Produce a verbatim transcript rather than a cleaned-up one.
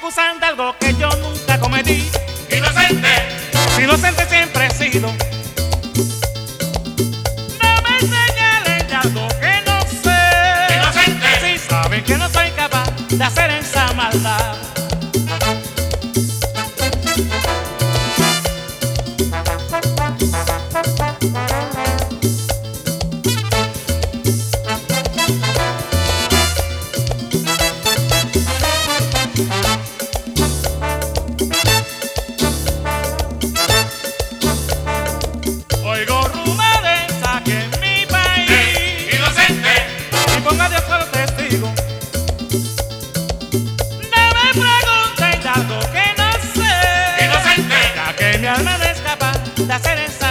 acusan de algo que yo nunca cometí. Inocente, Inocente siempre he sido. No me señalen de algo que no sé. inocente, Si saben que no soy capaz de hacer esa maldad. Oigo rumores aquí en mi país. eh, inocente, Y ponga Dios por testigo. No me pregunten de algo que no sé. inocente, Ya que mi alma no es capaz de hacer esa